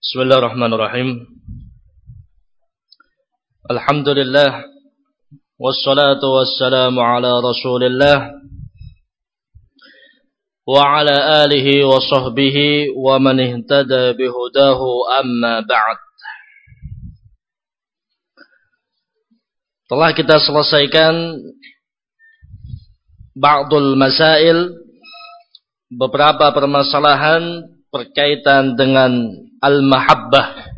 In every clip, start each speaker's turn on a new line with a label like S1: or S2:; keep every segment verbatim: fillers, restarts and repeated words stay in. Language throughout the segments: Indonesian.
S1: Bismillahirrahmanirrahim. Alhamdulillah wassalatu wassalamu ala Rasulillah wa ala alihi wa sahbihi wa man ihtada bihudahu, amma ba'd. Telah kita selesaikan ba'dul masail, beberapa permasalahan berkaitan dengan al-mahabbah.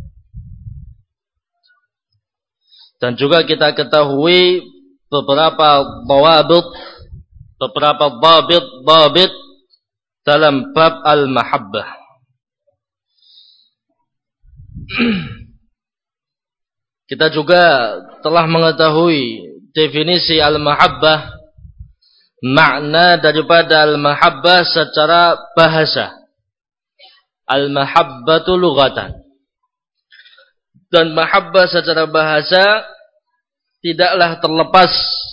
S1: Dan juga kita ketahui beberapa dhawabit, beberapa dhabit dhabit dalam bab al-mahabbah. Kita juga telah mengetahui definisi al-mahabbah, makna daripada al-mahabbah secara bahasa. Al-mahabbatu lughatan. Dan mahabbah secara bahasa tidaklah terlepas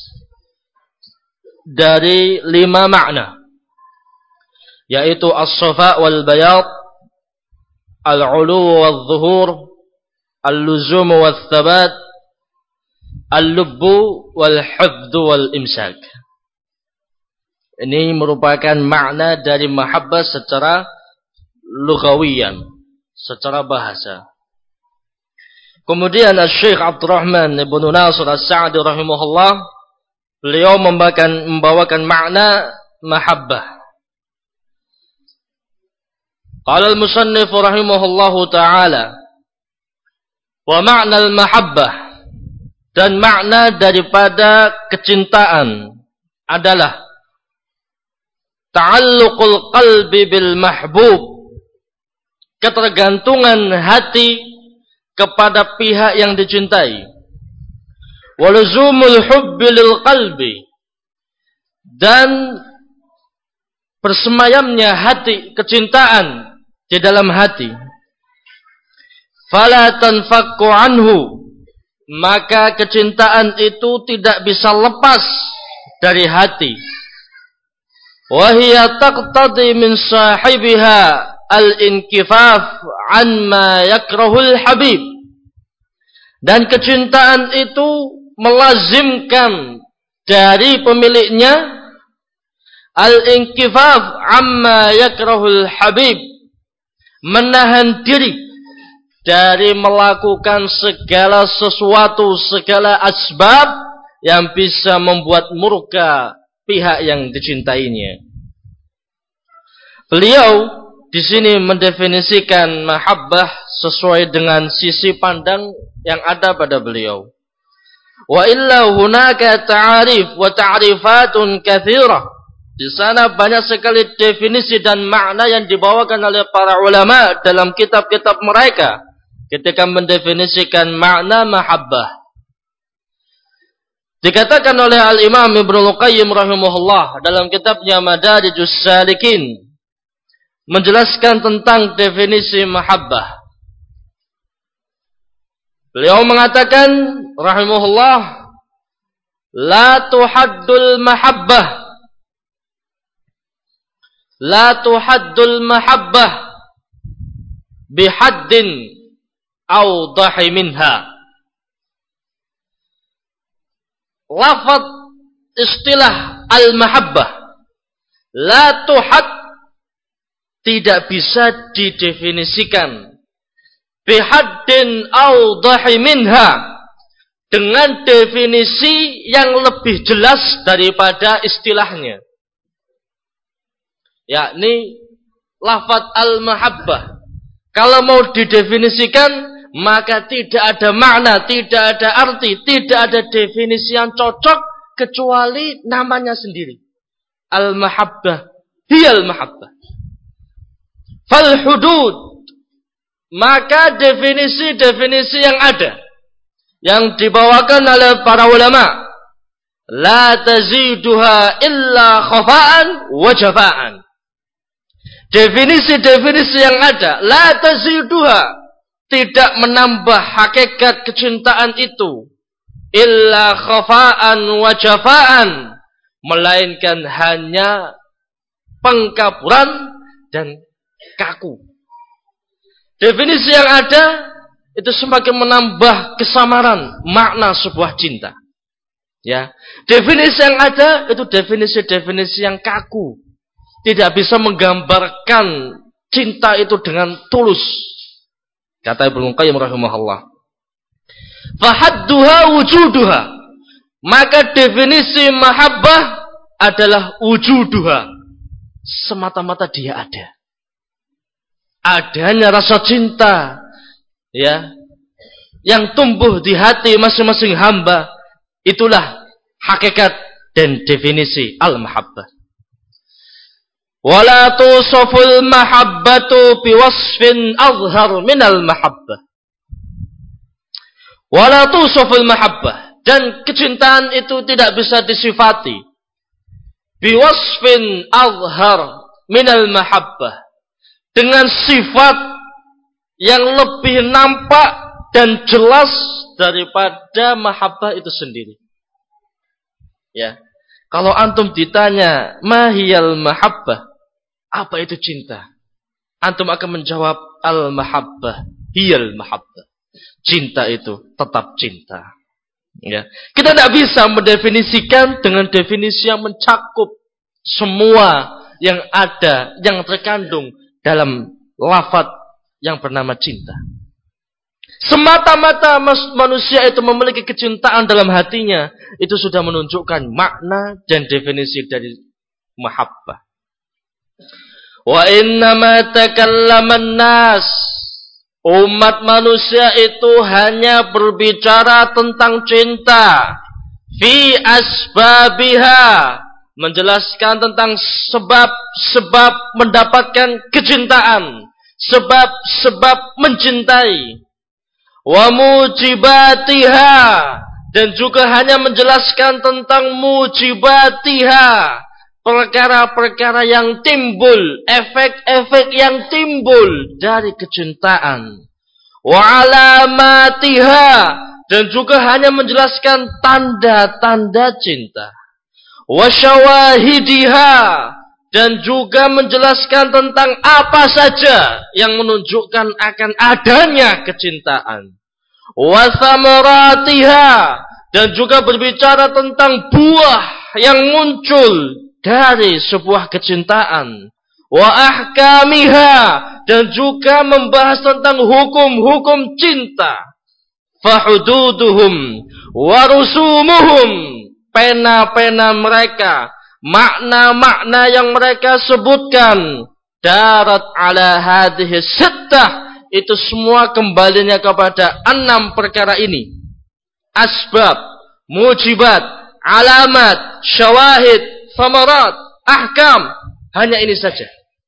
S1: dari lima makna, yaitu as-safa wal bayad, al-ulu wal zuhur, al-luzum wal thabat, al-lubbu wal hifdhu wal imsak. Ini merupakan makna dari mahabbah secara lughawiyan, secara bahasa. Kemudian Syekh Abdurrahman Ibn Nasir As-Sa'di rahimahullah, beliau membawakan, membawakan makna mahabbah. Qala al-musannif rahimahullahu ta'ala, wa ma'na al-mahabbah, dan makna daripada kecintaan adalah ta'alluqul qalbi bil mahbub, ketergantungan hati kepada pihak yang dicintai. Waluzumul hubbi lil qalbi, dan bersemayamnya hati, kecintaan di dalam hati. Fala tanfakku anhu, maka kecintaan itu tidak bisa lepas dari hati. Wa hiya taqtadi min sahibiha al-inkifaf an ma yakrahul habib, dan kecintaan itu melazimkan dari pemiliknya al-inkifaf amma yakrahul habib, menahan diri dari melakukan segala sesuatu, segala asbab yang bisa membuat murka pihak yang dicintainya. Beliau di sini mendefinisikan mahabbah sesuai dengan sisi pandang yang ada pada beliau. Wa illa hunaka ta'arif wa ta'rifatun katsirah. Di sana banyak sekali definisi dan makna yang dibawakan oleh para ulama dalam kitab-kitab mereka ketika mendefinisikan makna mahabbah. Dikatakan oleh Al-Imam Ibnul Qayyim rahimahullah dalam kitabnya Madarijus Salikin, menjelaskan tentang definisi mahabbah. Beliau mengatakan rahimahullah, la tuhaddul mahabbah, la tuhaddul mahabbah bihaddin awdahi minha. Lafaz istilah al-mahabbah la tuhad, tidak bisa didefinisikan bihaddin awdahi minha, dengan definisi yang lebih jelas daripada istilahnya. Yakni lafaz al-mahabbah kalau mau didefinisikan, maka tidak ada makna, tidak ada arti, tidak ada definisi yang cocok kecuali namanya sendiri. Al-mahabbah hiyal mahabbah. Fal hudud, maka definisi-definisi yang ada, yang dibawakan oleh para ulama, la taziduha illa khafa'an wa jafa'an. Definisi-definisi yang ada, la taziduha, tidak menambah hakikat kecintaan itu, illa khafa'an wa jafa'an, melainkan hanya pengkaburan dan kaku. Definisi yang ada itu semakin menambah kesamaran makna sebuah cinta. Ya, definisi yang ada itu definisi-definisi yang kaku, tidak bisa menggambarkan cinta itu dengan tulus. Kata Ibnu Qayyim rahimahullah, fahadduha wujuduha, maka definisi mahabbah adalah wujuduha, semata-mata dia ada, adanya rasa cinta, ya, yang tumbuh di hati masing-masing hamba. Itulah hakikat dan definisi al-mahabbah. Wala tusaful mahabbatu biwasfin azhar minal mahabbah. Wala tusaful mahabbah, dan kecintaan itu tidak bisa disifati biwasfin azhar minal mahabbah, dengan sifat yang lebih nampak dan jelas daripada mahabbah itu sendiri. Ya, kalau antum ditanya mahiyal mahabbah, apa itu cinta? Antum akan menjawab al-mahabbah hiyal mahabbah. Cinta itu tetap cinta. Ya, kita tidak bisa mendefinisikan dengan definisi yang mencakup semua yang ada, yang terkandung dalam lafaz yang bernama cinta. Semata-mata manusia itu memiliki kecintaan dalam hatinya, itu sudah menunjukkan makna dan definisi dari mahabbah. Wa innama takallaman nas, umat manusia itu hanya berbicara tentang cinta fi asbabiha, menjelaskan tentang sebab-sebab mendapatkan kecintaan, sebab-sebab mencintai. Wa mujibatiha, dan juga hanya menjelaskan tentang mujibatiha, perkara-perkara yang timbul, efek-efek yang timbul dari kecintaan. Wa alamatiha, dan juga hanya menjelaskan tanda-tanda cinta. Wa syawahidiha, dan juga menjelaskan tentang apa saja yang menunjukkan akan adanya kecintaan. Wa thamaratiha, dan juga berbicara tentang buah yang muncul dari sebuah kecintaan. Wa ahkamiha, dan juga membahas tentang hukum-hukum cinta. Fahududuhum wa rusumuhum, pena-pena mereka, makna-makna yang mereka sebutkan, darat ala hadhihi sittah, itu semua kembalinya kepada enam perkara ini: asbab, mujibat, alamat, syawahid, thamarat, ahkam. Hanya ini saja.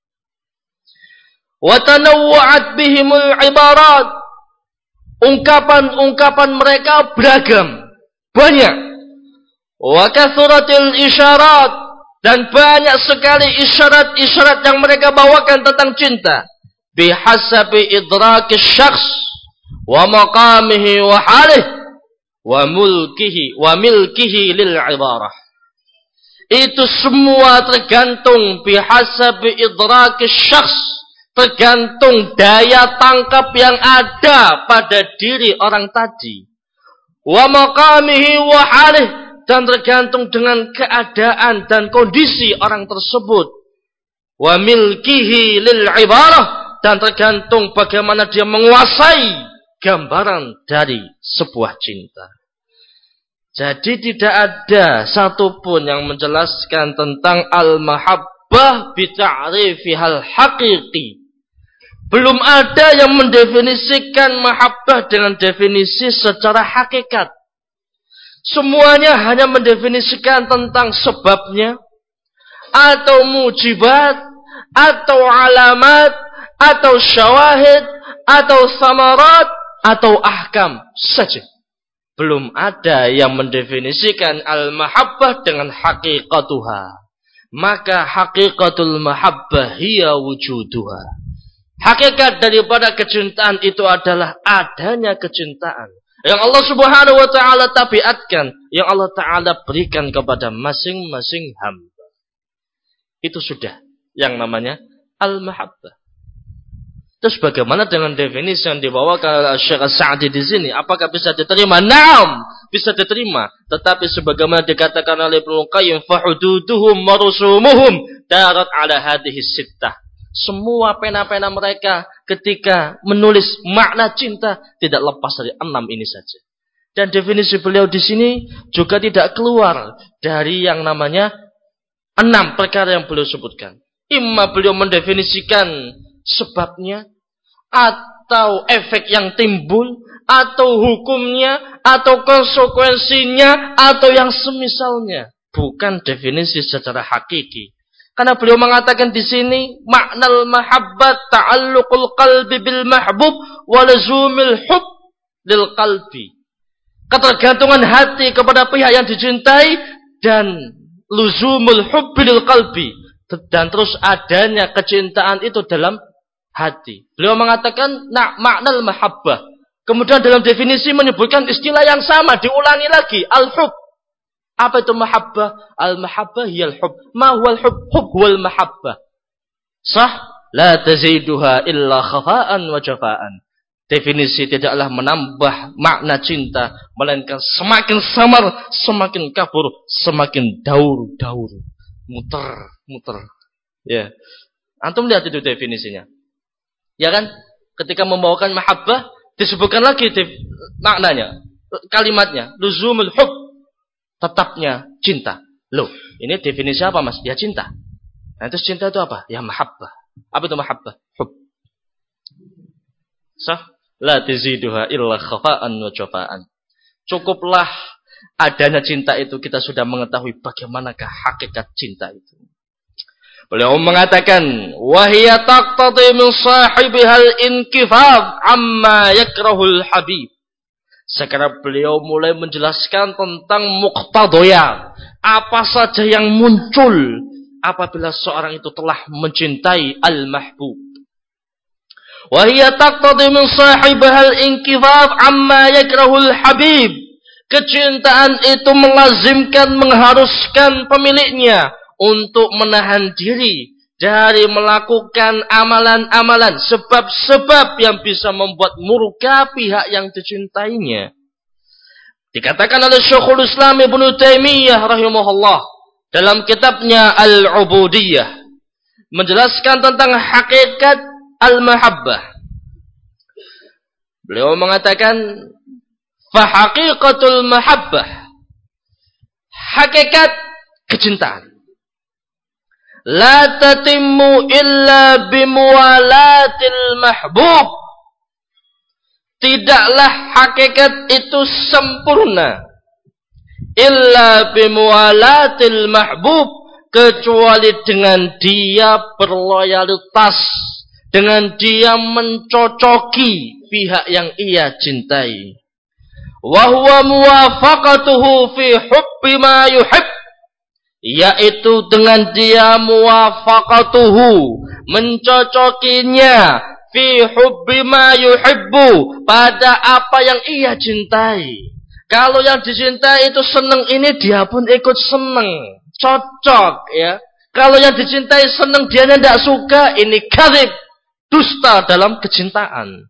S1: Wa tanawwa'at bihimul ibarat, ungkapan-ungkapan mereka beragam, banyak. Wa kathuratil isyarat, dan banyak sekali isyarat-isyarat yang mereka bawakan tentang cinta. Bihasabi idrakis syakhs wa maqamihi wa halih wa mulkihi wa milkihi lil ibarah. Itu semua tergantung bihasabi idrakis syakhs, tergantung daya tangkap yang ada pada diri orang tadi. Wa maqamihi wa halih, dan tergantung dengan keadaan dan kondisi orang tersebut. Wa milkihi lil ibarah, dan tergantung bagaimana dia menguasai gambaran dari sebuah cinta. Jadi tidak ada satupun yang menjelaskan tentang al-mahabbah bita'rifihal haqiqi. Belum ada yang mendefinisikan mahabbah dengan definisi secara hakikat. Semuanya hanya mendefinisikan tentang sebabnya, atau mujibat, atau alamat, atau syawahid, atau samarat, atau ahkam saja. Belum ada yang mendefinisikan al-mahabbah dengan haqiqatuha. Maka haqiqatul mahabbah hiya wujuduha. Hakikat daripada kecintaan itu adalah adanya kecintaan yang Allah Subhanahu wa taala tabiatkan, yang Allah taala berikan kepada masing-masing hamba. Itu sudah yang namanya al-mahabbah. Terus bagaimana dengan definisi yang dibawakan oleh Syekh As-Sa'di di sini? Apakah bisa diterima? Naam, bisa diterima. Tetapi sebagaimana dikatakan oleh Ibnu Qayyim, fahududuhum wa rusumuhum darat ala hadhihi sittah. Semua pena-pena mereka ketika menulis makna cinta tidak lepas dari enam ini saja. Dan definisi beliau di sini juga tidak keluar dari yang namanya enam perkara yang beliau sebutkan. Imma beliau mendefinisikan sebabnya, atau efek yang timbul, atau hukumnya, atau konsekuensinya, atau yang semisalnya. Bukan definisi secara hakiki. Karena beliau mengatakan di sini maknal mahabbat ta'alluqul qalbi bil mahbub wa lazumil hub lil qalbi. Ketergantungan hati kepada pihak yang dicintai dan luzumul hub lil qalbi, dan terus adanya kecintaan itu dalam hati. Beliau mengatakan nah, maknal mahabbah. Kemudian dalam definisi menyebutkan istilah yang sama, diulangi lagi, al-hub. Apa itu mahabbah? Al-mahabbah hiyal hub. Ma huwal hub? Hub huwal mahabbah. Sah? La taziduha illa khafa'an wa jafa'an. Definisi tidaklah menambah makna cinta, melainkan semakin samar, semakin kabur, semakin daur-daur. Muter, muter. Ya. Antum lihat itu definisinya. Ya kan? Ketika membawakan mahabbah, disebutkan lagi maknanya, kalimatnya, luzumul hub, tetapnya cinta. Loh, ini definisi apa mas? Ya cinta. Nah itu cinta itu apa? Ya mahabbah. Apa itu mahabbah? Hub. Sah? La taziduha illa khafa'an wa jafa'an. Cukuplah adanya cinta itu kita sudah mengetahui bagaimanakah hakikat cinta itu. Beliau mengatakan, wahiyya taqtadi min sahibihal inkifaf amma yakrahul habib. Sekarang beliau mulai menjelaskan tentang muqtadaya, apa saja yang muncul apabila seorang itu telah mencintai al-mahbub. Wahiyya taqtadi min sahibihal inkifaf amma yakrahul habib. Kecintaan itu melazimkan, mengharuskan pemiliknya untuk menahan diri dari melakukan amalan-amalan, sebab-sebab yang bisa membuat murka pihak yang dicintainya. Dikatakan oleh Syekhul Islam Ibnu Taimiyah rahimahullah dalam kitabnya Al-Ubudiyah, menjelaskan tentang hakikat al-mahabbah. Beliau mengatakan, fa haqiqatul mahabbah, hakikat kecintaan, la tatimmu illa bimuwalatil mahbub. Tidaklah hakikat itu sempurna illa bimuwalatil mahbub, kecuali dengan dia berloyalitas, dengan dia mencocoki pihak yang ia cintai. Wa huwa muwafaqatuhu fi hubbi ma yuhib, yaitu dengan dia muwafaqatuhu, mencocokinya, fi hubbi ma yuhibbu, pada apa yang ia cintai. Kalau yang dicintai itu senang ini, dia pun ikut senang, cocok ya. Kalau yang dicintai senang, dia tidak suka, ini kadzib, dusta dalam kecintaan.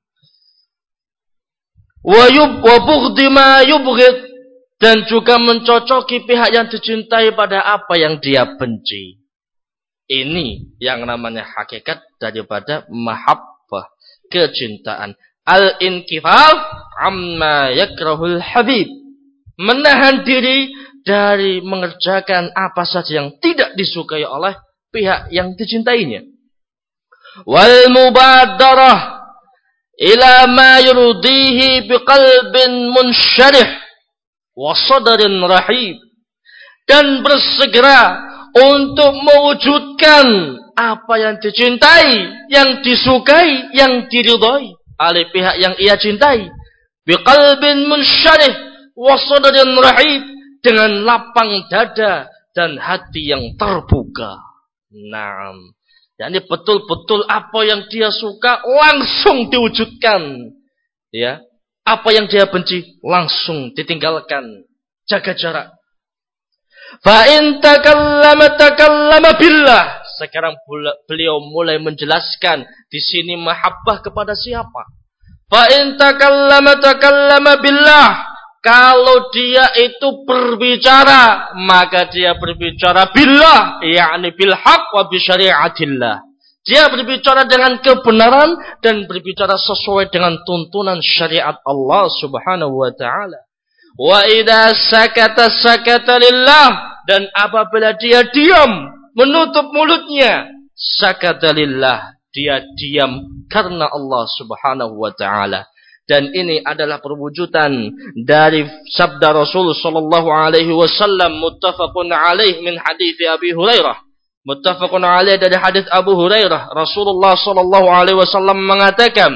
S1: Wa yub wa bughdi ma yubghid, dan juga mencocoki pihak yang dicintai pada apa yang dia benci. Ini yang namanya hakikat daripada mahabbah, kecintaan. Al-inkifaf amma yakrahul habib, menahan diri dari mengerjakan apa saja yang tidak disukai oleh pihak yang dicintainya. Wal mubadarah ila ma yurdihi biqalbin munsyarih wa sadrin rahib, dan bersegera untuk mewujudkan apa yang dicintai, yang disukai, yang diridhai oleh pihak yang ia cintai. Biqalbin munsyarih wa sadrin rahib, dengan lapang dada dan hati yang terbuka. Naam. Yani betul-betul apa yang dia suka langsung diwujudkan. Ya. Apa yang dia benci langsung ditinggalkan. Jaga jarak. Fa in takallama takallama billah. sekarang beliau mulai menjelaskan di sini mahabbah kepada siapa. Fa in takallama takallama billah. Kalau dia itu berbicara, maka dia berbicara billah, yakni bil haqq wa bi syariatillah. Dia berbicara dengan kebenaran dan berbicara sesuai dengan tuntunan syariat Allah Subhanahu wa taala. Wa idza sakata sakata lillah, dan apabila dia diam menutup mulutnya, sakata lillah, dia diam karena Allah Subhanahu wa taala. Dan ini adalah perwujudan dari sabda Rasul sallallahu alaihi wasallam muttafaqun alaih min hadits Abi Hurairah. Muttafaqun alaih dari hadis Abu Hurairah, Rasulullah sallallahu alaihi wasallam mengatakan,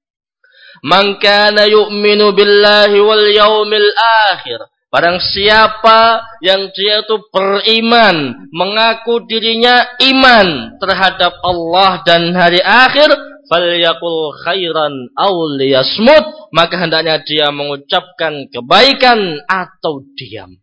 S1: "Man kana yu'minu billahi wal yaumil akhir." Barang siapa yang dia itu beriman, mengaku dirinya iman terhadap Allah dan hari akhir, falyaqul khairan aw liyasmut, maka hendaknya dia mengucapkan kebaikan atau diam.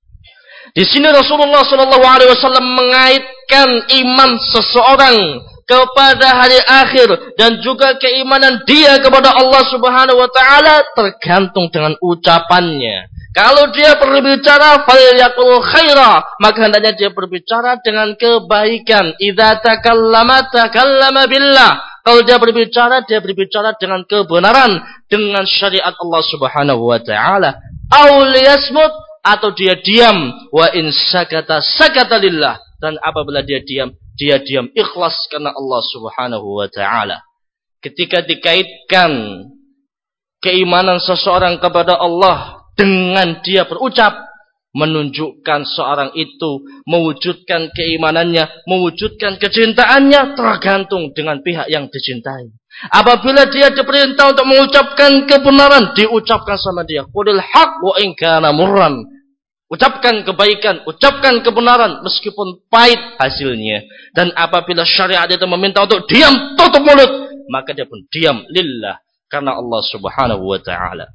S1: Di sini Rasulullah sallallahu alaihi wasallam mengaitkan iman seseorang kepada hari akhir dan juga keimanan dia kepada Allah Subhanahu wa taala tergantung dengan ucapannya. Kalau dia berbicara falyaqul khaira, maka hendaknya dia berbicara dengan kebaikan. Idza takallama takallama billah. Kalau dia berbicara, dia berbicara dengan kebenaran, dengan syariat Allah Subhanahu wa taala. Aw liyasmut, atau dia diam. Wa in sakata sakata lillah, dan apabila dia diam, dia diam ikhlas karena Allah Subhanahu wa taala. Ketika dikaitkan keimanan seseorang kepada Allah dengan dia berucap, menunjukkan seorang itu mewujudkan keimanannya, mewujudkan kecintaannya tergantung dengan pihak yang dicintai. Apabila dia diperintah untuk mengucapkan kebenaran, diucapkan sama dia, qulil haqq wa in kana murran. Ucapkan kebaikan, ucapkan kebenaran meskipun pahit hasilnya. Dan apabila syariat itu meminta untuk diam, tutup mulut, maka dia pun diam lillah karena Allah Subhanahu wa taala.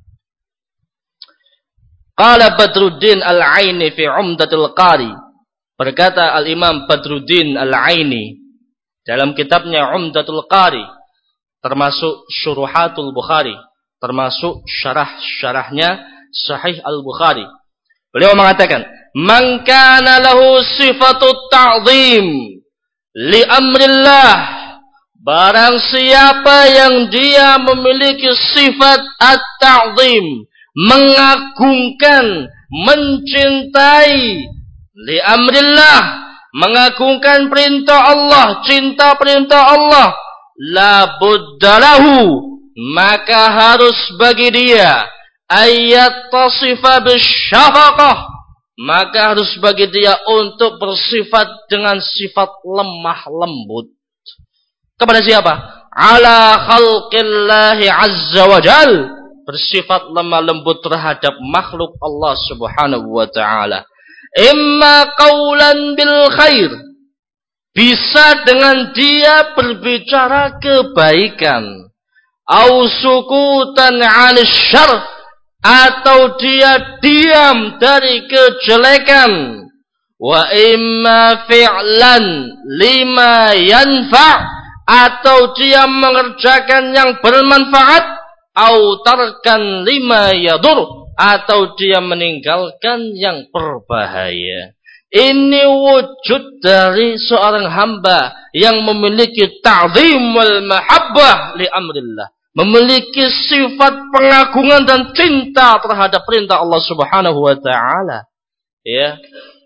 S1: Qala Badruddin Al-Aini fi Umdatul Qari. Berkata Al-Imam Badruddin Al-Aini dalam kitabnya Umdatul Qari, termasuk Syuruhatul Bukhari, termasuk syarah-syarahnya Sahih Al-Bukhari. Beliau mengatakan, "Man kana lahu sifatut ta'zim li amrillah." Barang siapa yang dia memiliki sifat at-ta'zim, mengagungkan, mencintai li amrillah, mengagungkan perintah Allah, cinta perintah Allah, la buddalahu, maka harus bagi dia ayat tasifa bisyafaqah, maka harus bagi dia untuk bersifat dengan sifat lemah lembut. Kepada siapa? Ala khalqillahi azza wa jal, bersifat lemah lembut terhadap makhluk Allah Subhanahu wa taala. Imma qaulan bil khair, bisa dengan dia berbicara kebaikan, au sukutan 'anil syarr, atau dia diam dari kejelekan, wa imma fi'lan lima yanfa', atau dia mengerjakan yang bermanfaat, au tarkan lima yadur, atau dia meninggalkan yang berbahaya. Ini wujud dari seorang hamba yang memiliki ta'zim wal mahabbah li amrillah, memiliki sifat pengagungan dan cinta terhadap perintah Allah Subhanahu wa taala. Ya.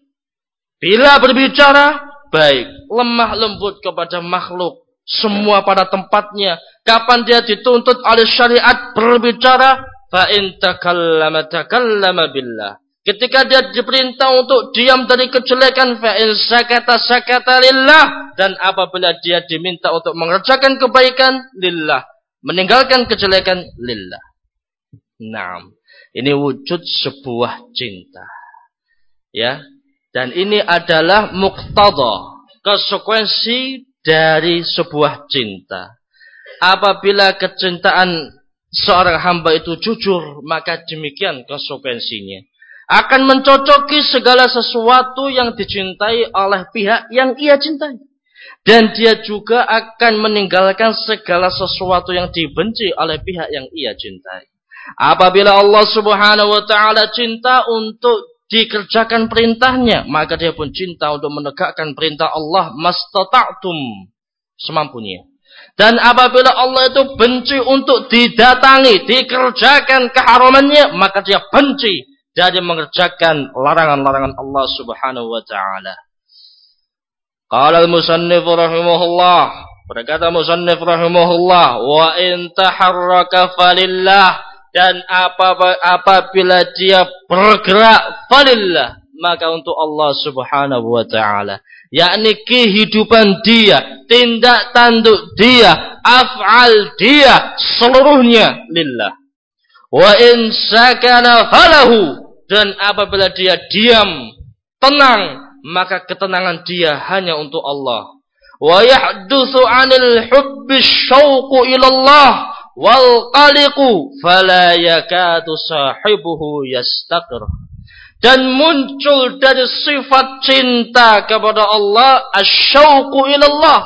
S1: Bila berbicara baik, lemah lembut kepada makhluk, semua pada tempatnya. Kapan dia dituntut oleh syariat berbicara, fa in takallama takallama billah. Ketika dia diperintah untuk diam dari kejelekan, fa in sakata sakata lillah, dan apabila dia diminta untuk mengerjakan kebaikan, lillah, meninggalkan kejelekan, lillah. Naam, ini wujud sebuah cinta. Ya, dan ini adalah muqtada, konsekuensi dari sebuah cinta. Apabila kecintaan seorang hamba itu jujur, maka demikian konsekuensinya. Akan mencocoki segala sesuatu yang dicintai oleh pihak yang ia cintai. Dan dia juga akan meninggalkan segala sesuatu yang dibenci oleh pihak yang ia cintai. Apabila Allah Subhanahu wa taala cinta untuk dikerjakan perintahnya, maka dia pun cinta untuk menegakkan perintah Allah mastata'tum, semampunya. Dan apabila Allah itu benci untuk didatangi, dikerjakan keharamannya, maka dia benci dari mengerjakan larangan-larangan Allah Subhanahu wa taala. Qala al-musannif rahimahullah, berkata musannif rahimahullah, wa in taharraka falillah, dan apabila dia bergerak falillah, maka untuk Allah Subhanahu wa taala, yakni kehidupan dia, tindak tanduk dia, af'al dia seluruhnya lillah. Wa in sakana falahu, dan apabila dia diam, tenang, maka ketenangan dia hanya untuk Allah. Wa yahdutsu 'anil hubbi syauqu ila Allah wal qaliqu fala yakadu sahibuhu yastaqir. Dan muncul dari sifat cinta kepada Allah asyauqu ila Allah,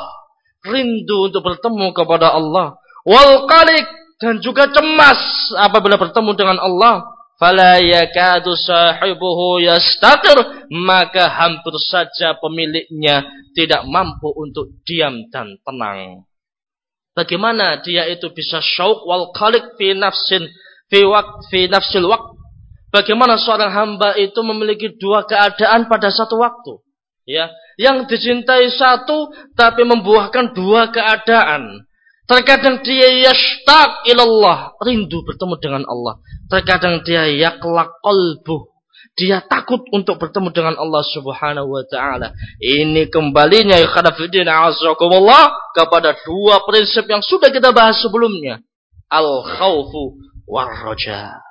S1: rindu untuk bertemu kepada Allah, wal qaliq, dan juga cemas apabila bertemu dengan Allah. Fala yakadu sahibuhu yastaqir, maka hampir saja pemiliknya tidak mampu untuk diam dan tenang. Bagaimana dia itu bisa syauq wal qaliq fi nafsin fi waqt fi nafsil waqt? Bagaimana seorang hamba itu memiliki dua keadaan pada satu waktu? Ya, yang dicintai satu tapi membuahkan dua keadaan. Terkadang dia yashtaq ilallah, rindu bertemu dengan Allah. Terkadang dia yaklaq qalbuh, dia takut untuk bertemu dengan Allah Subhanahu wa taala. Ini kembalinya ikhwanafiddin a'azzakumullah kepada dua prinsip yang sudah kita bahas sebelumnya. Al-khawfu war-raja.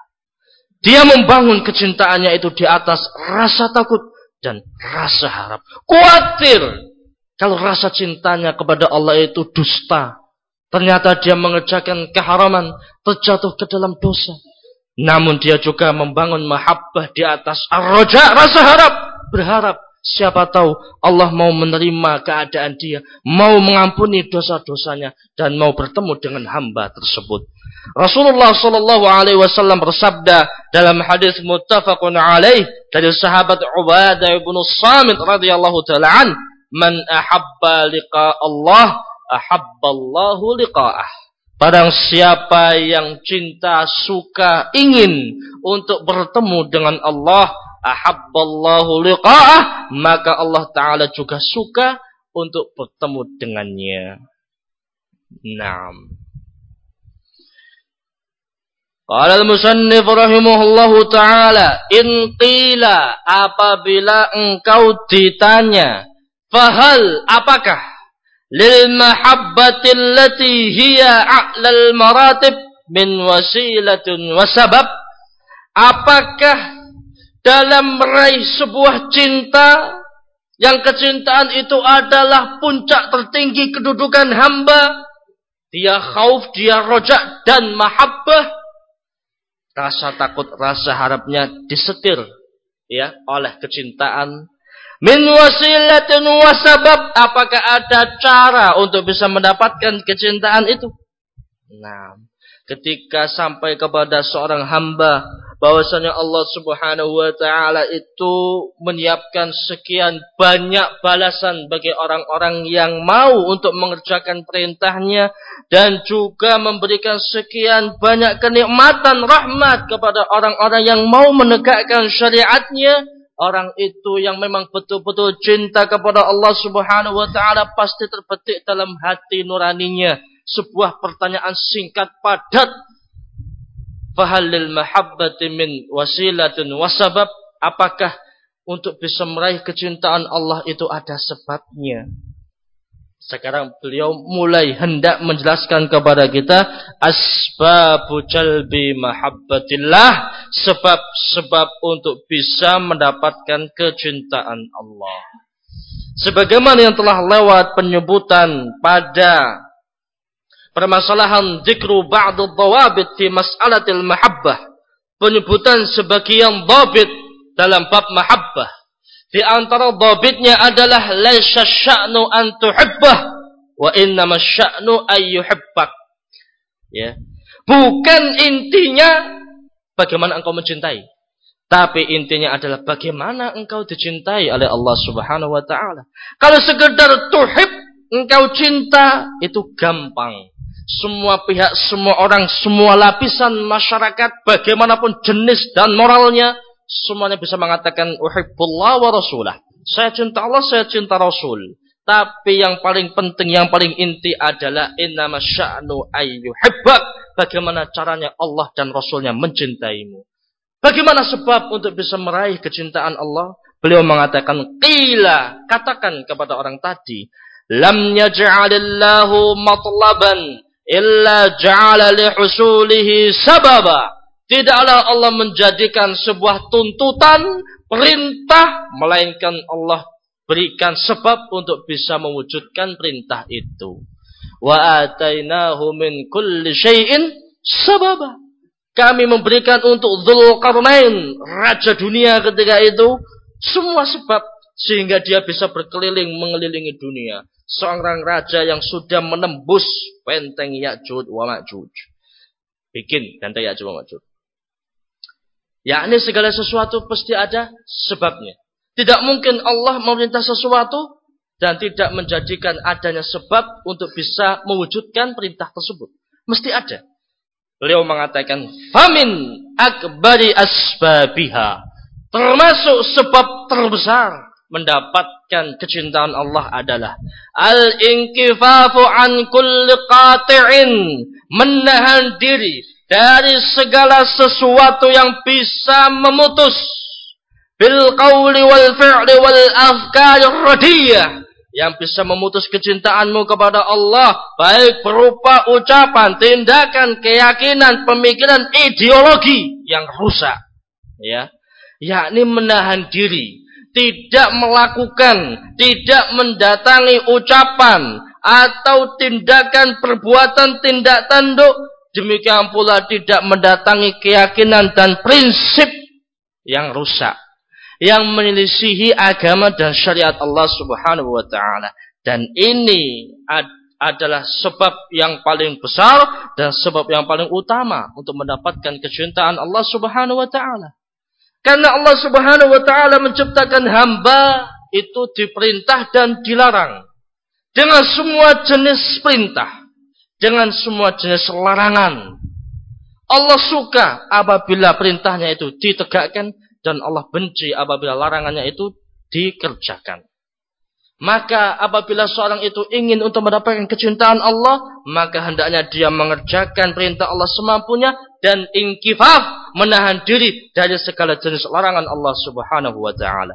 S1: Dia membangun kecintaannya itu di atas rasa takut dan rasa harap. Khawatir kalau rasa cintanya kepada Allah itu dusta, ternyata dia mengerjakan keharaman, terjatuh ke dalam dosa. Namun dia juga membangun mahabbah di atas ar-raja, rasa harap, berharap siapa tahu Allah mau menerima keadaan dia, mau mengampuni dosa-dosanya, dan mau bertemu dengan hamba tersebut. Rasulullah sallallahu alaihi wasallam bersabda dalam hadis muttafaqun alaih dari sahabat Ubadah bin Samit radhiyallahu taala an, "Man ahabba liqa Allah, ahabballahu liqa'ah." Barang siapa yang cinta, suka, ingin untuk bertemu dengan Allah, ahabballahu liqa'ah, maka Allah Ta'ala juga suka untuk bertemu dengannya. Naam. Qala al-musannif rahimahullahu ta'ala, in qila, apabila engkau ditanya, fahal, apakah lil mahabbati allati hiya a'lal maratib min wasilatin wa sabab, apakah dalam meraih sebuah cinta yang kecintaan itu adalah puncak tertinggi kedudukan hamba, dia khauf, dia roja dan mahabbah, rasa takut, rasa harapnya disetir ya oleh kecintaan. Min wasilatin wa sabab, apakah ada cara untuk bisa mendapatkan kecintaan itu? Nah, ketika sampai kepada seorang hamba bahwasanya Allah Subhanahu wa taala itu menyiapkan sekian banyak balasan bagi orang-orang yang mau untuk mengerjakan perintahnya, dan juga memberikan sekian banyak kenikmatan rahmat kepada orang-orang yang mau menegakkan syariatnya. Orang itu yang memang betul-betul cinta kepada Allah Subhanahu wa taala, pasti terbetik dalam hati nuraninya sebuah pertanyaan singkat padat. Fahal lil mahabbati min wasilatin wa sabab, apakah untuk bisa meraih kecintaan Allah itu ada sebabnya? Sekarang beliau mulai hendak menjelaskan kepada kita asbabu jalbi mahabbatillah, sebab-sebab untuk bisa mendapatkan kecintaan Allah. Sebagaimana yang telah lewat penyebutan pada permasalahan zikru ba'du dhawabit fi mas'alatil mahabbah, penyebutan sebagian dhabit dalam bab mahabbah. Di antara dhabitnya adalah laisa sya'nu an tuhibbah wa innama sya'nu ay yuhibbak. Ya. Bukan intinya bagaimana engkau mencintai, tapi intinya adalah bagaimana engkau dicintai oleh Allah Subhanahu wa taala. Kalau sekedar tuhib, engkau cinta, itu gampang. Semua pihak, semua orang, semua lapisan masyarakat, bagaimanapun jenis dan moralnya, semuanya bisa mengatakan uhibbullah wa rasulah. Saya cinta Allah, saya cinta Rasul. Tapi yang paling penting, yang paling inti adalah innama sya'nu ayyuhibbak. Bagaimana caranya Allah dan Rasulnya mencintaimu. Bagaimana sebab untuk bisa meraih kecintaan Allah? Beliau mengatakan, qila, katakan kepada orang tadi, lam yaj'alillahu matlaban illa ja'ala lihusulihi sababa. Tidaklah Allah menjadikan sebuah tuntutan, perintah, melainkan Allah berikan sebab untuk bisa mewujudkan perintah itu. Wa atainahu min kulli syai'in sababa. Kami memberikan untuk Dzulqarnain, raja dunia ketika itu, semua sebab sehingga dia bisa berkeliling mengelilingi dunia. Seorang raja yang sudah menembus benteng Ya'juj wa Ma'juj. Bikin benteng Ya'juj wa Ma'juj. Yakni segala sesuatu pasti ada sebabnya. Tidak mungkin Allah memerintah sesuatu dan tidak menjadikan adanya sebab untuk bisa mewujudkan perintah tersebut. Mesti ada. Beliau mengatakan, famin akbari asbabiha. Termasuk sebab terbesar mendapatkan kecintaan Allah adalah al-inkifafu an kulli qati'in. Menahan diri dari segala sesuatu yang bisa memutus bil qawli wal fi'li wal afkari radiyah, yang bisa memutus kecintaanmu kepada Allah, baik berupa ucapan, tindakan, keyakinan, pemikiran, ideologi yang rusak, ya, yakni menahan diri, tidak melakukan, tidak mendatangi ucapan atau tindakan, perbuatan, tindak tanduk, demikian pula tidak mendatangi keyakinan dan prinsip yang rusak, yang menyelisihi agama dan syariat Allah Subhanahu wa taala. Dan ini ad- adalah sebab yang paling besar dan sebab yang paling utama untuk mendapatkan kecintaan Allah Subhanahu wa taala. Karena Allah Subhanahu wa taala menciptakan hamba itu diperintah dan dilarang dengan semua jenis perintah, dengan semua jenis larangan. Allah suka apabila perintahnya itu ditegakkan, dan Allah benci apabila larangannya itu dikerjakan. Maka apabila seorang itu ingin untuk mendapatkan kecintaan Allah, maka hendaknya dia mengerjakan perintah Allah semampunya dan inkifaf, menahan diri dari segala jenis larangan Allah Subhanahu wa taala.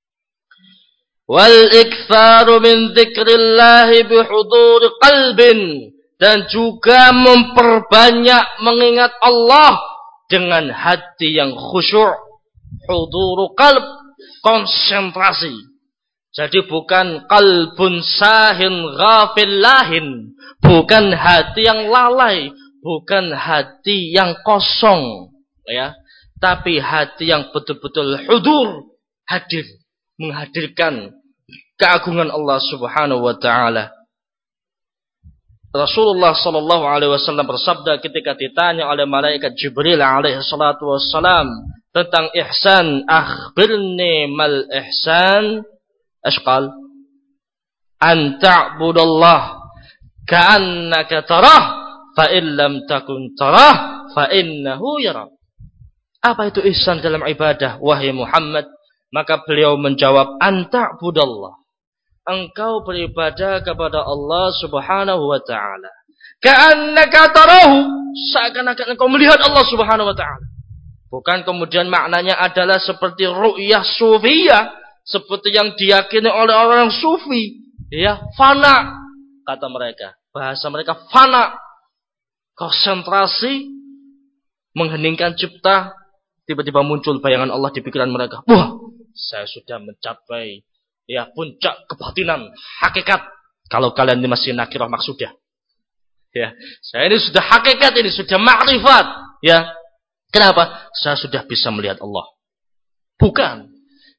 S1: Wal iktsaru min dzikrillah bihudur qalbin, dan juga memperbanyak mengingat Allah dengan hati yang khusyuk. Huduru qalb, konsentrasi. Jadi bukan qalbun sahin ghafil lahin, bukan hati yang lalai, bukan hati yang kosong, ya, tapi hati yang betul-betul hudur, hadir, menghadirkan keagungan Allah Subhanahu wa taala. Rasulullah sallallahu alaihi wasallam bersabda ketika ditanya oleh malaikat Jibril alaihi salatu wassalam tentang ihsan, akhbirni mal ihsan, ashqal an ta'budallah ka'annaka tarah fa in lam takun tarah fa innahu yarak. Apa itu ihsan dalam ibadah wahai Muhammad? Maka beliau menjawab, an ta'budallah, engkau beribadah kepada Allah Subhanahu wa taala ka'annaka tarahu, seakan-akan engkau melihat Allah Subhanahu wa taala. Bukan kemudian maknanya adalah seperti ru'yah sufiyah, seperti yang diyakini oleh orang sufi, ya, fana, kata mereka, bahasa mereka fana, konsentrasi, mengheningkan cipta, tiba-tiba muncul bayangan Allah di pikiran mereka. Wah, saya sudah mencapai, ya, puncak kebatinan hakikat. Kalau kalian ini masih nakirah maksudah, ya, saya ini sudah hakikat, ini sudah makrifat, ya. Kenapa? Saya sudah bisa melihat Allah. Bukan.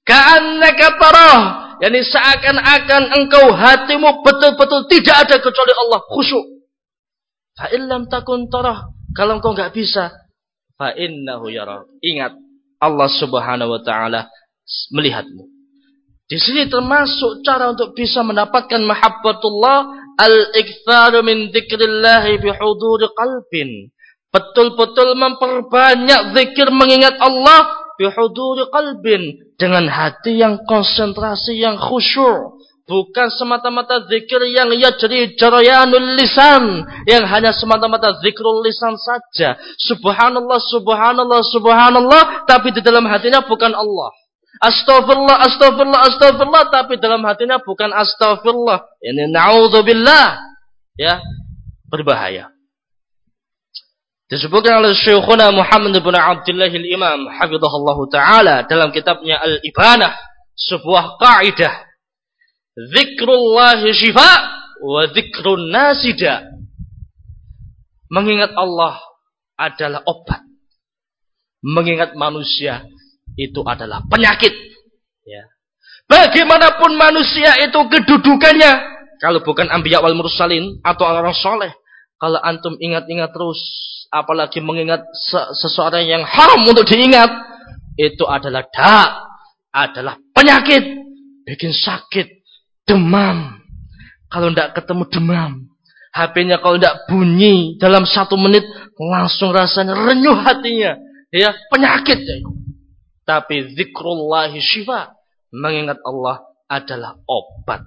S1: Ka'annaka tarah, yakni seakan-akan engkau hatimu betul-betul tidak ada kecuali Allah, khusyuk. Fa illam takun tarah, kalau engkau enggak bisa, fa innahu yara. Ingat, Allah Subhanahu wa taala melihatmu. Di sini termasuk cara untuk bisa mendapatkan mahabbatullah, al-iktsaru min dzikrillah bi huduri qalbin. Betul-betul memperbanyak zikir mengingat Allah bi huduri qalbin, dengan hati yang konsentrasi, yang khusyuk. Bukan semata-mata zikir yang yajri jarayanul lisan, yang hanya semata-mata zikrul lisan saja. Subhanallah, subhanallah, subhanallah, tapi di dalam hatinya bukan Allah. Astaghfirullah, astaghfirullah, astaghfirullah, tapi dalam hatinya bukan astaghfirullah. Ini na'udzubillah. Ya, berbahaya. Disebutkan oleh Syekhuna Muhammad bin Abdullah al-Imam hafizahullah taala dalam kitabnya Al-Ibanah, sebuah kaidah. Zikrullah syifa wa zikrun nasida. Mengingat Allah adalah obat. Mengingat manusia itu adalah penyakit. Ya. Bagaimanapun manusia itu kedudukannya, kalau bukan anbiya wal mursalin atau orang soleh, kalau antum ingat-ingat terus, apalagi mengingat seseorang yang haram untuk diingat, itu adalah da, adalah penyakit, bikin sakit, demam. Kalau tidak ketemu demam, H P-nya kalau tidak bunyi dalam satu menit, langsung rasanya renyuh hatinya, ya, penyakit. Tapi zikrullahi syifa, mengingat Allah adalah obat.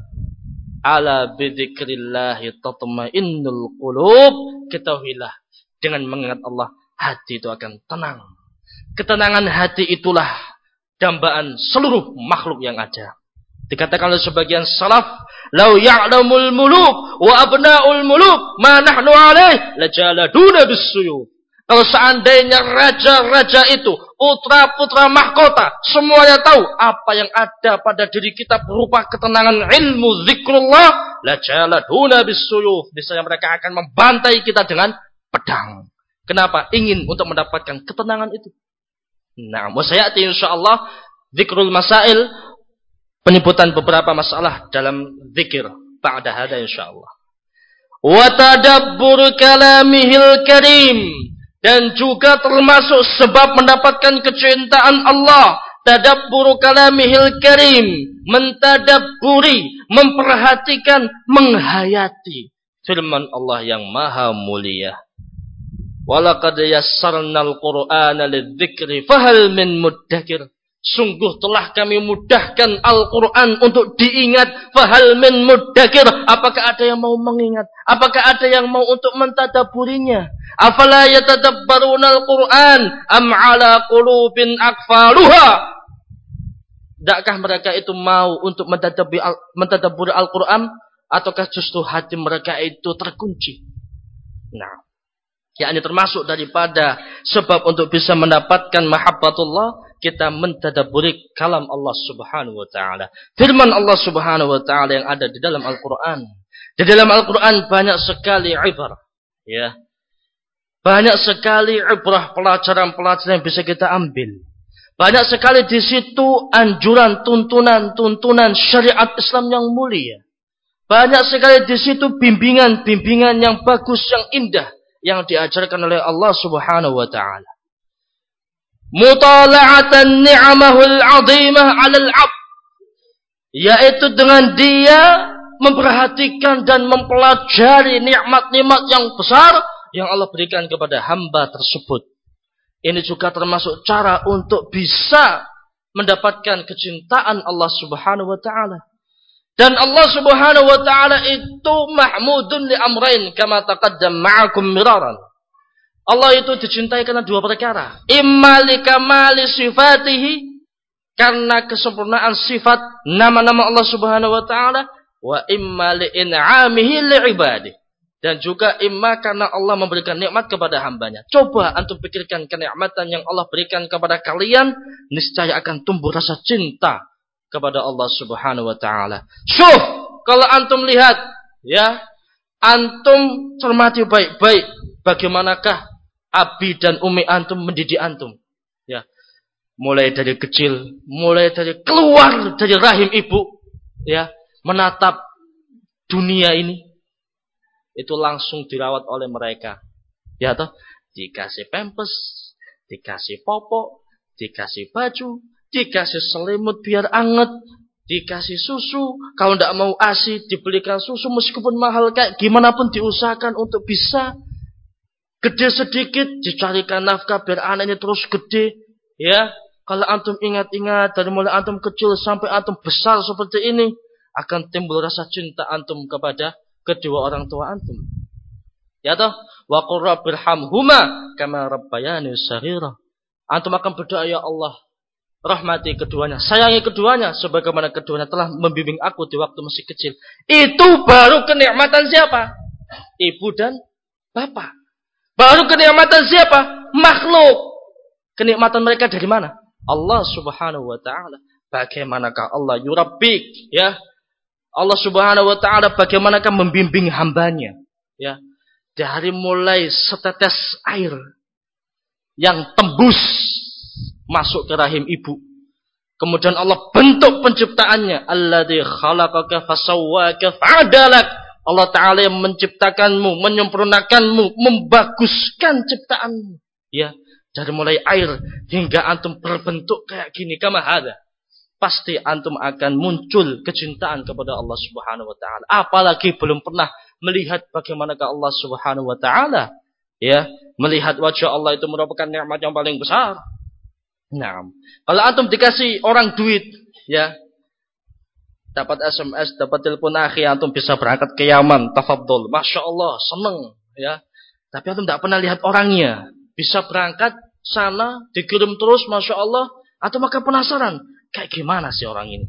S1: Ala bidzikrillahi tatmainnul qulub. Ketahuilah, dengan mengingat Allah, hati itu akan tenang. Ketenangan hati itulah dambaan seluruh makhluk yang ada. Dikatakan oleh sebagian salaf, "Lau ya'lamul muluk wa abna'ul muluk ma nahnu alaih lajaladuna bisuyuf." Kalau seandainya raja-raja itu, putra-putra mahkota, semuanya tahu apa yang ada pada diri kita berupa ketenangan ilmu zikrullah, lajaladuna bisuyuf. Misalnya mereka akan membantai kita dengan pedang. Kenapa? Ingin untuk mendapatkan ketenangan itu. Nah, wasayati insyaallah zikrul masail, penyebutan beberapa masalah dalam zikir ba'da hada insyaallah. Wa tadabbur kalamihil karim, dan juga termasuk sebab mendapatkan kecintaan Allah, tadabbur kalamihil karim, mentadabburi, memperhatikan, menghayati firman Allah yang maha mulia. Walaqad yassarnal Qur'ana lidzikri fahal min muddakir. Sungguh telah kami mudahkan Al-Quran untuk diingat. Fahal min muddakir. Apakah ada yang mau mengingat? Apakah ada yang mau untuk mentadaburinya? Afala yatadabbaruna Al-Quran am ala qulubin akfaluha. Tidakkah mereka itu mau untuk mentadaburi Al-Quran, ataukah justru hati mereka itu terkunci? Nah, yakni termasuk daripada sebab untuk bisa mendapatkan mahabbatullah, kita mentadaburi kalam Allah Subhanahu wa taala. Firman Allah Subhanahu wa taala yang ada di dalam Al-Qur'an. Di dalam Al-Qur'an banyak sekali ibrah, ya. Banyak sekali ibrah, pelajaran-pelajaran yang bisa kita ambil. Banyak sekali di situ anjuran, tuntunan-tuntunan syariat Islam yang mulia. Banyak sekali di situ bimbingan-bimbingan yang bagus, yang indah, yang diajarkan oleh Allah Subhanahu wa taala. Mutala'atan ni'amahul 'azimah 'alal 'abd, yaitu dengan dia memperhatikan dan mempelajari nikmat-nikmat yang besar yang Allah berikan kepada hamba tersebut. Ini juga termasuk cara untuk bisa mendapatkan kecintaan Allah Subhanahu wa taala. Dan Allah Subhanahu wa taala itu mahmudun li amrain kama taqaddam ma'akum miraran. Allah itu dicintai karena dua perkara. Imma li kamali sifatihi, karena kesempurnaan sifat nama-nama Allah Subhanahu wa taala, wa imma li in'amihi li ibadihi, dan juga imma karena Allah memberikan nikmat kepada hambanya. Coba antum pikirkan kenikmatan yang Allah berikan kepada kalian, niscaya akan tumbuh rasa cinta kepada Allah Subhanahu wa taala. Syuf, kalau antum lihat, ya, antum cermati baik-baik bagaimanakah abi dan umi antum mendidik antum. Ya. mulai dari kecil, mulai dari keluar dari rahim ibu, ya, menatap dunia ini, itu langsung dirawat oleh mereka. Ya toh, dikasih pampers, dikasih popok, dikasih baju, dikasih selimut biar anget, dikasih susu. Kalau tidak mau A S I, dibelikan susu meskipun mahal kayak gimana pun diusahakan untuk bisa gede sedikit, dicarikan nafkah biar anaknya terus gede. Ya, kalau antum ingat-ingat dari mulai antum kecil sampai antum besar seperti ini, akan timbul rasa cinta antum kepada kedua orang tua antum. Ya toh, wa qur rabbirhamhuma kama rabbayani shaghira. Antum akan berdoa, ya Allah, rahmati keduanya, sayangi keduanya sebagaimana keduanya telah membimbing aku di waktu masih kecil. Itu baru kenikmatan siapa? Ibu dan bapak. Baru kenikmatan siapa? Makhluk. Kenikmatan mereka dari mana? Allah Subhanahu wa taala. Bagaimanakah Allah yurabbik, ya? Allah Subhanahu wa taala bagaimanakah membimbing hambanya, ya? Dari mulai setetes air yang tembus masuk ke rahim ibu. Kemudian Allah bentuk penciptaannya. Alladzi khalaqaka fasawwaka fa'adalak. Allah Ta'ala yang menciptakanmu, menyempurnakanmu, membaguskan ciptaanmu. Ya, dari mulai air hingga antum berbentuk kayak gini, kama hada. Pasti antum akan muncul kecintaan kepada Allah Subhanahu wa taala. Apalagi belum pernah melihat bagaimanakah Allah Subhanahu wa taala, ya, melihat wajah Allah itu merupakan nikmat yang paling besar. Nah, kalau antum dikasih orang duit, ya, dapat S M S, dapat telepon akhi, antum bisa berangkat ke Yaman, tafadhol, masya Allah, seneng, ya. Tapi antum tidak pernah lihat orangnya, bisa berangkat sana, dikirim terus, masya Allah, antum akan penasaran, kayak gimana sih orang ini?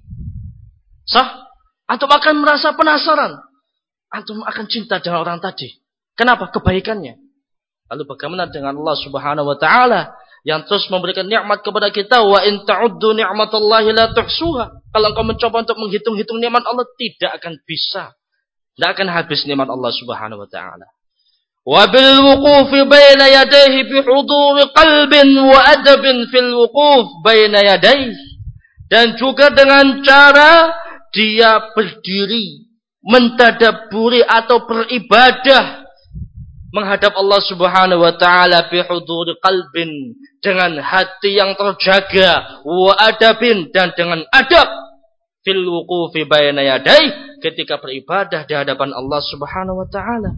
S1: Sah? Antum akan merasa penasaran, antum akan cinta dengan orang tadi. Kenapa? Kebaikannya. Lalu bagaimana dengan Allah Subhanahu wa taala yang terus memberikan nikmat kepada kita? Wa in ta'uddu ni'matallahi la tuhsuha. Kalau engkau mencoba untuk menghitung-hitung nikmat Allah, tidak akan bisa. Tidak akan habis nikmat Allah Subhanahu wa taala. Wa bil wuqufi baina yadayhi bi huduri qalbin wa adabin fil wuquf baina yadayhi. Dan juga dengan cara dia berdiri mentadabburi atau beribadah menghadap Allah Subhanahu wa taala bi huduri qalbin, dengan hati yang terjaga, wa adabin, dan dengan adab fil wuqufi baina yadayhi, ketika beribadah di hadapan Allah Subhanahu wa taala.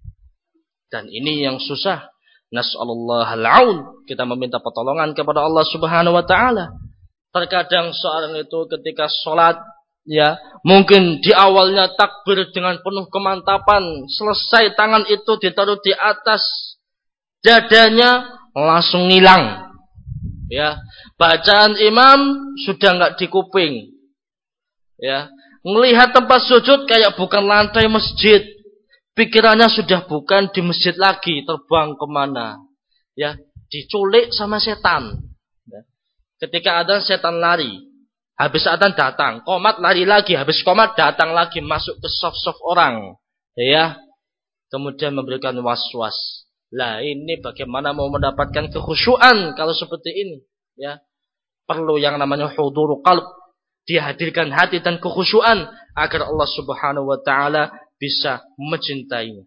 S1: Dan ini yang susah. Nas'alullah al-aun. Kita meminta pertolongan kepada Allah Subhanahu wa taala. Terkadang seorang itu ketika sholat, ya, mungkin di awalnya takbir dengan penuh kemantapan, selesai tangan itu ditaruh di atas dadanya, langsung hilang. Ya, bacaan imam sudah enggak di kuping. Ya, melihat tempat sujud kayak bukan lantai masjid. Pikirannya sudah bukan di masjid lagi, terbang kemana? Ya, diculik sama setan. Ya. Ketika ada setan lari, habis adzan datang, qomat lari lagi, habis qomat datang lagi, masuk ke saf-saf orang, ya. Kemudian memberikan was-was. Lah ini bagaimana mau mendapatkan kekhusyuan kalau seperti ini, ya? Perlu yang namanya hudurul qalb, dihadirkan hati dan kekhusyuan agar Allah Subhanahu wa taala bisa mencintainya.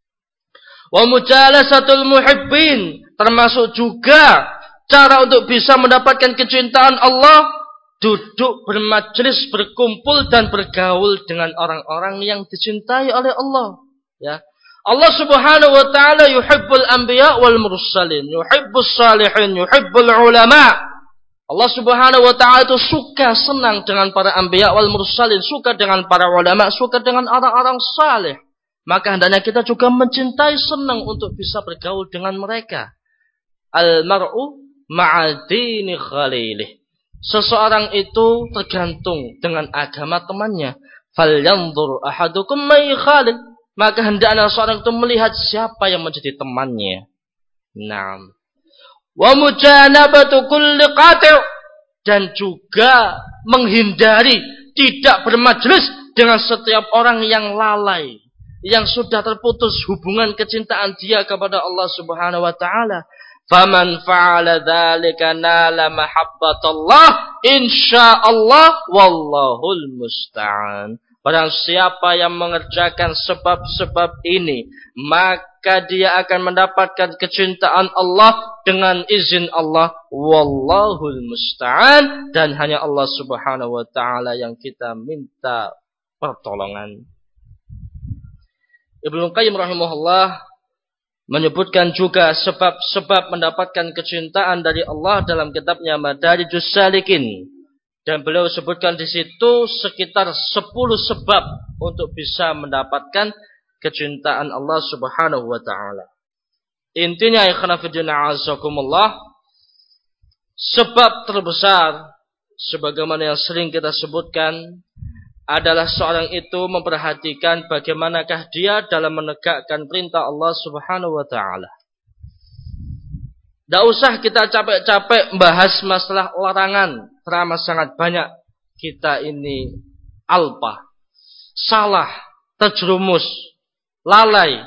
S1: Wa mujalasatul muhibbin, termasuk juga cara untuk bisa mendapatkan kecintaan Allah, duduk bermajlis, berkumpul dan bergaul dengan orang-orang yang dicintai oleh Allah. Ya, Allah Subhanahu wa taala yuhibbul anbiya wal mursalin, yuhibbus salihin, yuhibbul ulama. Allah Subhanahu wa taala itu suka, senang dengan para anbiya wal mursalin, suka dengan para ulama, suka dengan orang-orang saleh. Maka hendaknya kita juga mencintai, senang untuk bisa bergaul dengan mereka. Al mar'u ma'a dini khalilih. Seseorang itu tergantung dengan agama temannya. Falyanzur ahadukum may khalil. Maka hendaknya seorang itu melihat siapa yang menjadi temannya. Naam. Wa mujanabatu kulli qati', dan juga menghindari, tidak bermajlis dengan setiap orang yang lalai, yang sudah terputus hubungan kecintaan dia kepada Allah Subhanahu wa taala. Faman fa'ala dzalika nala mahabbatallah insyaallah wallahul musta'an. Barang siapa yang mengerjakan sebab-sebab ini, maka dia akan mendapatkan kecintaan Allah dengan izin Allah. Wallahul musta'an. Dan hanya Allah subhanahu wa ta'ala yang kita minta pertolongan. Ibnu Qayyim rahimahullah menyebutkan juga sebab-sebab mendapatkan kecintaan dari Allah dalam kitabnya Madarijus Salikin. Dan beliau sebutkan di situ sekitar sepuluh sebab untuk bisa mendapatkan kecintaan Allah subhanahu wa ta'ala. Intinya, ikhwan fillah azakumullah, sebab terbesar sebagaimana yang sering kita sebutkan adalah seorang itu memperhatikan bagaimanakah dia dalam menegakkan perintah Allah subhanahu wa ta'ala. Tidak usah kita capek-capek membahas masalah larangan. Terama sangat banyak kita ini alpa, salah, terjerumus, lalai,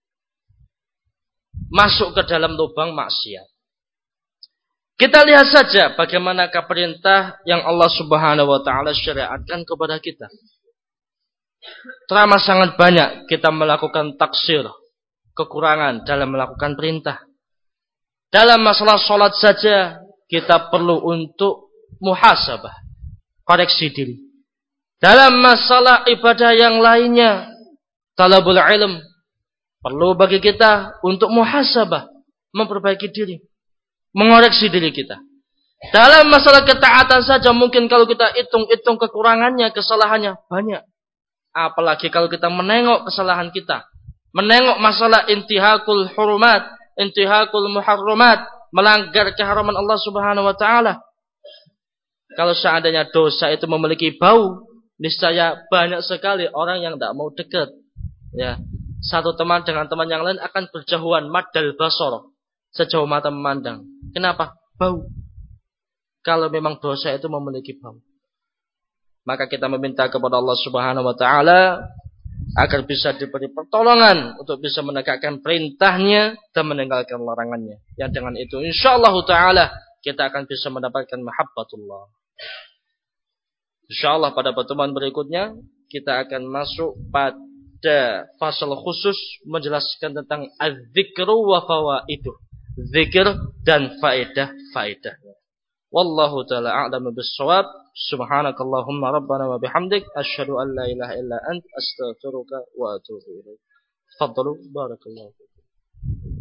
S1: masuk ke dalam lubang maksiat. Kita lihat saja bagaimanakah perintah yang Allah subhanahu wa ta'ala syariatkan kepada kita. Terama sangat banyak kita melakukan taksir, kekurangan dalam melakukan perintah. Dalam masalah sholat saja kita perlu untuk muhasabah, koreksi diri. Dalam masalah ibadah yang lainnya, talabul ilm, perlu bagi kita untuk muhasabah, memperbaiki diri, mengoreksi diri kita. Dalam masalah ketaatan saja mungkin kalau kita hitung-hitung kekurangannya, kesalahannya banyak. Apalagi kalau kita menengok kesalahan kita, menengok masalah intihakul hurumat, intihakul muharramat, melanggar keharaman Allah subhanahu wa ta'ala. Kalau seandainya dosa itu memiliki bau, niscaya banyak sekali orang yang tidak mau dekat. Ya, satu teman dengan teman yang lain akan berjauhan, maddal basar, sejauh mata memandang. Kenapa? Bau. Kalau memang dosa itu memiliki bau, maka kita meminta kepada Allah subhanahu wa ta'ala agar bisa diberi pertolongan untuk bisa menegakkan perintahnya dan meninggalkan larangannya. Yang dengan itu insyaallah ta'ala kita akan bisa mendapatkan mahabbatullah. Insyaallah pada pertemuan berikutnya kita akan masuk pada fasal khusus menjelaskan tentang az-zikru wa fawaiduh. Zikir dan faedah-faedahnya. Wallahu ta'ala a'lamu bis-shawab. Subhanakallahumma rabbana wa bihamdik asyhadu an la ilaha illa ant astaghfiruka wa atubu ilaik. Tafadhalu barakallahu fikum.